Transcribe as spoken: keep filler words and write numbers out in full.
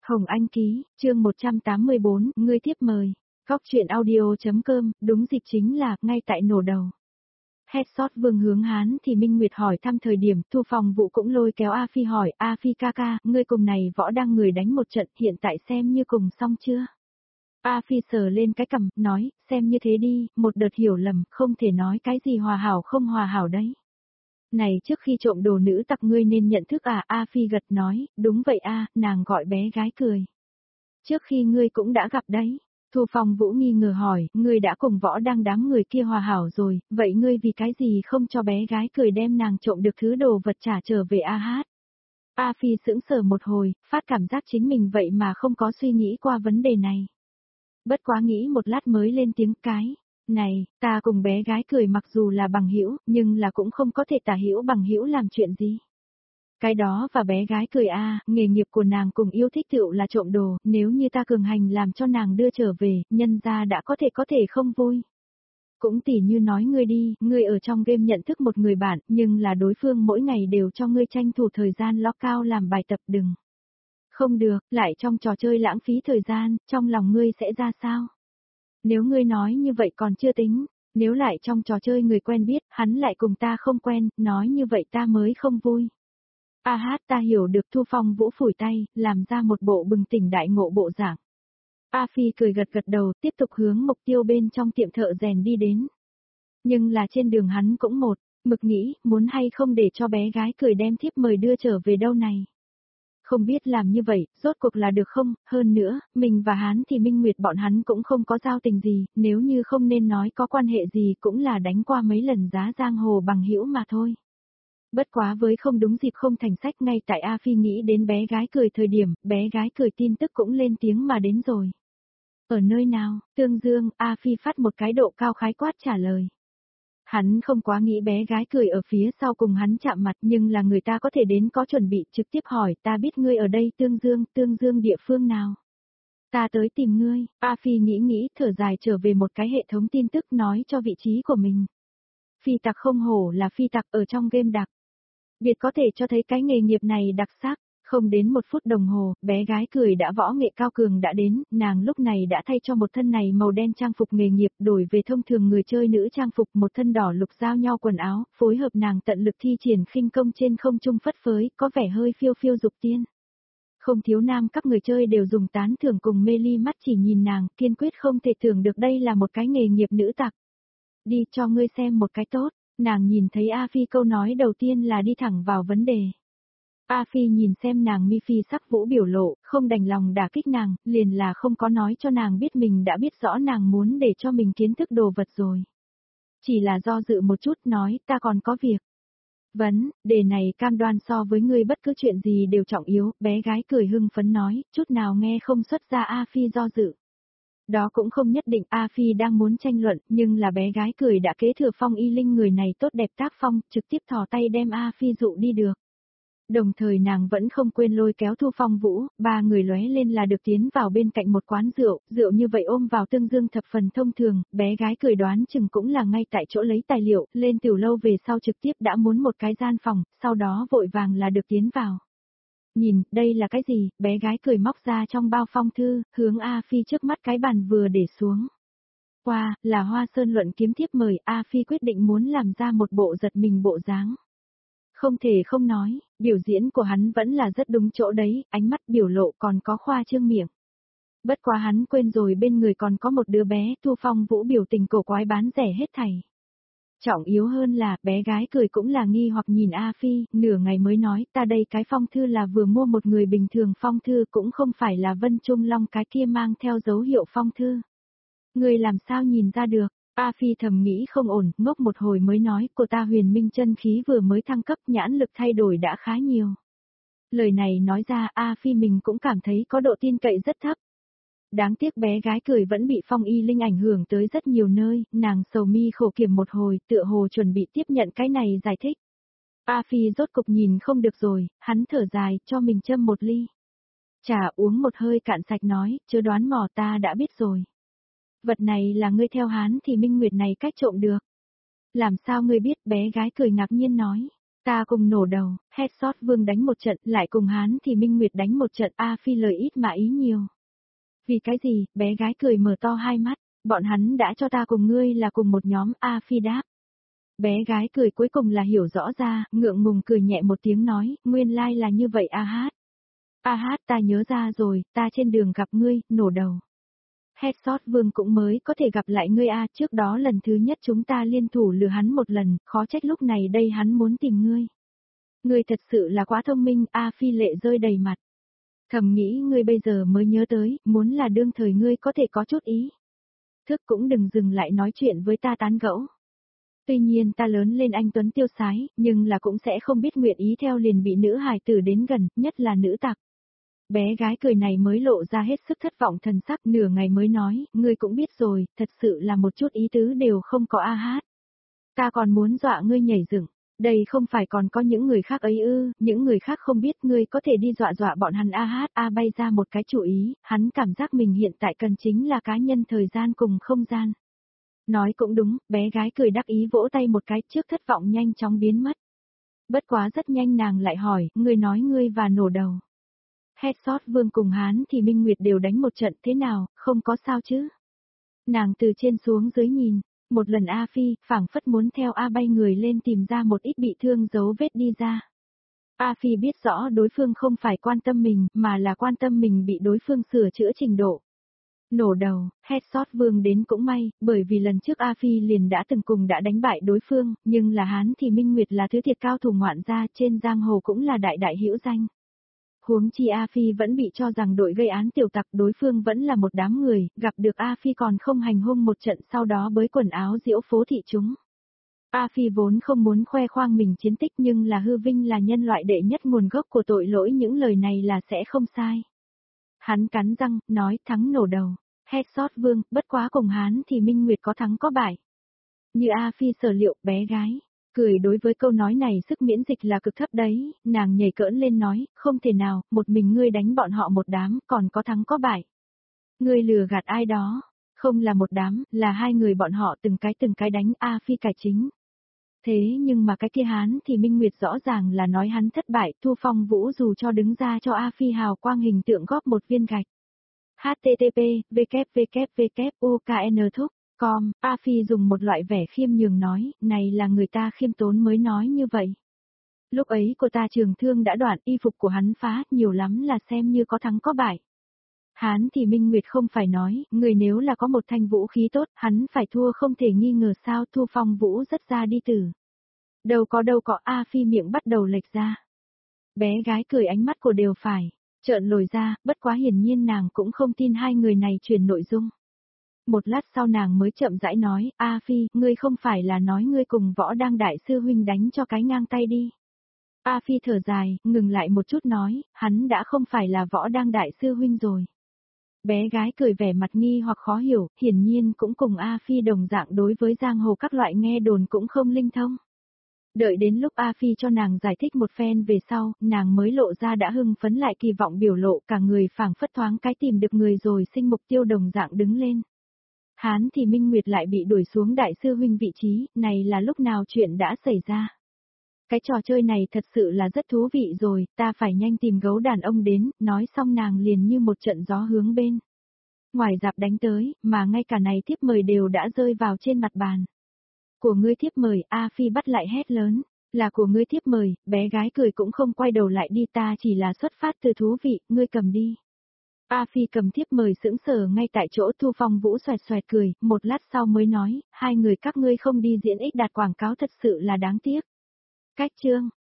Hồng Anh ký, chương một trăm tám mươi bốn, ngươi tiếp mời. Góc truyện audio.com, đúng dịp chính là, ngay tại nổ đầu. Headshot Vương Hướng Hán thì Minh Nguyệt hỏi thăm thời điểm, Thu Phòng Vũ cũng lôi kéo A Phi hỏi, A Phi ca ca, ngươi cùng này võ đang người đánh một trận, hiện tại xem như cùng xong chưa? A Phi sờ lên cái cằm, nói, xem như thế đi, một đợt hiểu lầm, không thể nói cái gì hòa hảo không hòa hảo đấy. Này trước khi trộm đồ nữ tặc ngươi nên nhận thức à, A Phi gật nói, đúng vậy a, nàng gọi bé gái cười. Trước khi ngươi cũng đã gặp đấy. Thu Phong Vũ nghi ngờ hỏi, ngươi đã cùng võ đang đám người kia hòa hảo rồi, vậy ngươi vì cái gì không cho bé gái cười đem nàng trộm được thứ đồ vật trả trở về A hát? A Phi sững sờ một hồi, phát cảm giác chính mình vậy mà không có suy nghĩ qua vấn đề này. Bất quá nghĩ một lát mới lên tiếng cái. Này, ta cùng bé gái cười mặc dù là bằng hữu, nhưng là cũng không có thể tả hữu bằng hữu làm chuyện gì. Cái đó và bé gái cười a, nghề nghiệp của nàng cùng yêu thích tựu là trộm đồ, nếu như ta cường hành làm cho nàng đưa trở về, nhân ra đã có thể có thể không vui. Cũng tỉ như nói ngươi đi, ngươi ở trong game nhận thức một người bạn, nhưng là đối phương mỗi ngày đều cho ngươi tranh thủ thời gian lock cao làm bài tập đừng. Không được, lại trong trò chơi lãng phí thời gian, trong lòng ngươi sẽ ra sao? Nếu ngươi nói như vậy còn chưa tính, nếu lại trong trò chơi người quen biết, hắn lại cùng ta không quen, nói như vậy ta mới không vui. A hát ta hiểu được. Thu Phong Vũ phủi tay, làm ra một bộ bừng tỉnh đại ngộ bộ dạng. A Phi cười gật gật đầu, tiếp tục hướng mục tiêu bên trong tiệm thợ rèn đi đến. Nhưng là trên đường hắn cũng một, mực nghĩ, muốn hay không để cho bé gái cười đem thiếp mời đưa trở về đâu này. Không biết làm như vậy, rốt cuộc là được không, hơn nữa, mình và hắn thì Minh Nguyệt bọn hắn cũng không có giao tình gì, nếu như không nên nói có quan hệ gì cũng là đánh qua mấy lần giá giang hồ bằng hữu mà thôi. Bất quá với không đúng dịp không thành sách ngay tại A Phi nghĩ đến bé gái cười thời điểm, bé gái cười tin tức cũng lên tiếng mà đến rồi. Ở nơi nào, Tương Dương, A Phi phát một cái độ cao khái quát trả lời. Hắn không quá nghĩ bé gái cười ở phía sau cùng hắn chạm mặt nhưng là người ta có thể đến có chuẩn bị trực tiếp hỏi ta biết ngươi ở đây Tương Dương, Tương Dương địa phương nào. Ta tới tìm ngươi, A Phi nghĩ nghĩ thở dài trở về một cái hệ thống tin tức nói cho vị trí của mình. Phi tặc không hổ là phi tặc ở trong game đặc. Biệt có thể cho thấy cái nghề nghiệp này đặc sắc. Không đến một phút đồng hồ, bé gái cười đã võ nghệ cao cường đã đến, nàng lúc này đã thay cho một thân này màu đen trang phục nghề nghiệp đổi về thông thường người chơi nữ trang phục một thân đỏ lục giao nhau quần áo, phối hợp nàng tận lực thi triển khinh công trên không trung phất phới, có vẻ hơi phiêu phiêu dục tiên. Không thiếu nam các người chơi đều dùng tán thưởng cùng mê ly mắt chỉ nhìn nàng, kiên quyết không thể tưởng được đây là một cái nghề nghiệp nữ tặc. Đi cho ngươi xem một cái tốt, nàng nhìn thấy A Phi câu nói đầu tiên là đi thẳng vào vấn đề. A Phi nhìn xem nàng mi phi sắc vũ biểu lộ, không đành lòng đả kích nàng, liền là không có nói cho nàng biết mình đã biết rõ nàng muốn để cho mình kiến thức đồ vật rồi. Chỉ là do dự một chút nói, ta còn có việc. Vấn, đề này cam đoan so với ngươi bất cứ chuyện gì đều trọng yếu, bé gái cười hưng phấn nói, chút nào nghe không xuất ra A Phi do dự. Đó cũng không nhất định A Phi đang muốn tranh luận, nhưng là bé gái cười đã kế thừa Phong Y Linh người này tốt đẹp tác phong, trực tiếp thò tay đem A Phi dụ đi được. Đồng thời nàng vẫn không quên lôi kéo Thu Phong Vũ, ba người lóe lên là được tiến vào bên cạnh một quán rượu, rượu như vậy ôm vào Tương Dương thập phần thông thường, bé gái cười đoán chừng cũng là ngay tại chỗ lấy tài liệu, lên tiểu lâu về sau trực tiếp đã muốn một cái gian phòng, sau đó vội vàng là được tiến vào. Nhìn, đây là cái gì, bé gái cười móc ra trong bao phong thư, hướng A Phi trước mắt cái bàn vừa để xuống. Qua, wow, là Hoa Sơn luận kiếm thiếp mời, A Phi quyết định muốn làm ra một bộ giật mình bộ dáng. Không thể không nói, biểu diễn của hắn vẫn là rất đúng chỗ đấy, ánh mắt biểu lộ còn có khoa trương miệng. Bất quá hắn quên rồi bên người còn có một đứa bé, Thu Phong Vũ biểu tình cổ quái bán rẻ hết thảy. Trọng yếu hơn là, bé gái cười cũng là nghi hoặc nhìn A Phi, nửa ngày mới nói, ta đây cái phong thư là vừa mua một người bình thường phong thư cũng không phải là Vân Trung Long cái kia mang theo dấu hiệu phong thư. Người làm sao nhìn ra được? A Phi thầm nghĩ không ổn, ngốc một hồi mới nói, cô ta huyền minh chân khí vừa mới thăng cấp nhãn lực thay đổi đã khá nhiều. Lời này nói ra A Phi mình cũng cảm thấy có độ tin cậy rất thấp. Đáng tiếc bé gái cười vẫn bị Phong Y Linh ảnh hưởng tới rất nhiều nơi, nàng sầu mi khổ kiểm một hồi, tựa hồ chuẩn bị tiếp nhận cái này giải thích. A Phi rốt cục nhìn không được rồi, hắn thở dài, cho mình châm một ly. Trà uống một hơi cạn sạch nói, chớ đoán mò ta đã biết rồi. Vật này là ngươi theo hắn thì Minh Nguyệt này cách trộm được. Làm sao ngươi biết, bé gái cười ngạc nhiên nói. Ta cùng nổ đầu, Headshot Vương đánh một trận, lại cùng Hán thì Minh Nguyệt đánh một trận, A Phi lời ít mà ý nhiều. Vì cái gì, bé gái cười mở to hai mắt, bọn hắn đã cho ta cùng ngươi là cùng một nhóm, A Phi đáp. Bé gái cười cuối cùng là hiểu rõ ra, ngượng ngùng cười nhẹ một tiếng nói, nguyên lai like là như vậy A Hát. A Hát ta nhớ ra rồi, ta trên đường gặp ngươi, nổ đầu. Headshot Vương cũng mới có thể gặp lại ngươi A, trước đó lần thứ nhất chúng ta liên thủ lừa hắn một lần, khó trách lúc này đây hắn muốn tìm ngươi. Ngươi thật sự là quá thông minh, A Phi lệ rơi đầy mặt. Thầm nghĩ ngươi bây giờ mới nhớ tới, muốn là đương thời ngươi có thể có chút ý. Thức cũng đừng dừng lại nói chuyện với ta tán gẫu. Tuy nhiên ta lớn lên anh Tuấn tiêu sái, nhưng là cũng sẽ không biết nguyện ý theo liền bị nữ hài tử đến gần, nhất là nữ tặc. Bé gái cười này mới lộ ra hết sức thất vọng thần sắc, nửa ngày mới nói, ngươi cũng biết rồi, thật sự là một chút ý tứ đều không có A Hát. Ta còn muốn dọa ngươi nhảy dựng, đây không phải còn có những người khác ấy ư, những người khác không biết ngươi có thể đi dọa dọa bọn hắn A Hát. A bay ra một cái chủ ý, hắn cảm giác mình hiện tại cần chính là cá nhân thời gian cùng không gian. Nói cũng đúng, bé gái cười đắc ý vỗ tay một cái trước thất vọng nhanh chóng biến mất. Bất quá rất nhanh nàng lại hỏi, ngươi nói ngươi và nổ đầu. Headshot Vương cùng Hán thì Minh Nguyệt đều đánh một trận thế nào, không có sao chứ. Nàng từ trên xuống dưới nhìn, một lần A Phi, phảng phất muốn theo A bay người lên tìm ra một ít bị thương dấu vết đi ra. A Phi biết rõ đối phương không phải quan tâm mình, mà là quan tâm mình bị đối phương sửa chữa trình độ. Nổ đầu, Headshot Vương đến cũng may, bởi vì lần trước A Phi liền đã từng cùng đã đánh bại đối phương, nhưng là Hán thì Minh Nguyệt là thứ thiệt cao thủ ngoạn gia trên giang hồ cũng là đại đại hữu danh. Huống chi A Phi vẫn bị cho rằng đội gây án tiểu tặc, đối phương vẫn là một đám người, gặp được A Phi còn không hành hung một trận sau đó bới quần áo diễu phố thị chúng. A Phi vốn không muốn khoe khoang mình chiến tích nhưng là hư vinh là nhân loại đệ nhất nguồn gốc của tội lỗi, những lời này là sẽ không sai. Hắn cắn răng, nói thắng nổ đầu. Headshot Vương, bất quá cùng Hán thì Minh Nguyệt có thắng có bại. Như A Phi sở liệu, bé gái. Cười đối với câu nói này sức miễn dịch là cực thấp đấy, nàng nhảy cỡn lên nói, không thể nào, một mình ngươi đánh bọn họ một đám, còn có thắng có bại. Ngươi lừa gạt ai đó, không là một đám, là hai người bọn họ từng cái từng cái đánh A Phi cải chính. Thế nhưng mà cái kia Hán thì Minh Nguyệt rõ ràng là nói hắn thất bại, Thu Phong Vũ dù cho đứng ra cho A Phi hào quang hình tượng góp một viên gạch. H T T P, W W W, U K N thúc. Com, A Phi dùng một loại vẻ khiêm nhường nói, này là người ta khiêm tốn mới nói như vậy. Lúc ấy cô ta trường thương đã đoạn, y phục của hắn phá, nhiều lắm là xem như có thắng có bại. Hán thì Minh Nguyệt không phải nói, người nếu là có một thanh vũ khí tốt, hắn phải thua không thể nghi ngờ sao. Thu Phong Vũ rất ra đi tử. Đâu có đâu có, A Phi miệng bắt đầu lệch ra. Bé gái cười ánh mắt của đều phải, trợn lồi ra, bất quá hiển nhiên nàng cũng không tin hai người này truyền nội dung. Một lát sau nàng mới chậm rãi nói, A Phi, ngươi không phải là nói ngươi cùng Võ Đang đại sư huynh đánh cho cái ngang tay đi. A Phi thở dài, ngừng lại một chút nói, hắn đã không phải là Võ Đang đại sư huynh rồi. Bé gái cười vẻ mặt nghi hoặc khó hiểu, hiển nhiên cũng cùng A Phi đồng dạng đối với giang hồ các loại nghe đồn cũng không linh thông. Đợi đến lúc A Phi cho nàng giải thích một phen về sau, nàng mới lộ ra đã hưng phấn lại kỳ vọng biểu lộ, cả người phảng phất thoáng cái tìm được người rồi sinh mục tiêu đồng dạng đứng lên. Hán thì Minh Nguyệt lại bị đuổi xuống đại sư huynh vị trí, này là lúc nào chuyện đã xảy ra. Cái trò chơi này thật sự là rất thú vị rồi, ta phải nhanh tìm gấu đàn ông đến, nói xong nàng liền như một trận gió hướng bên. Ngoài dạp đánh tới, mà ngay cả này thiếp mời đều đã rơi vào trên mặt bàn. Của ngươi thiếp mời, A Phi bắt lại hét lớn, là của ngươi thiếp mời, bé gái cười cũng không quay đầu lại đi, ta chỉ là xuất phát từ thú vị, ngươi cầm đi. A Phi cầm thiếp mời sững sờ ngay tại chỗ. Thu Phong Vũ xoẹt xoẹt cười, một lát sau mới nói, hai người các ngươi không đi diễn ích đạt quảng cáo thật sự là đáng tiếc. Cách chương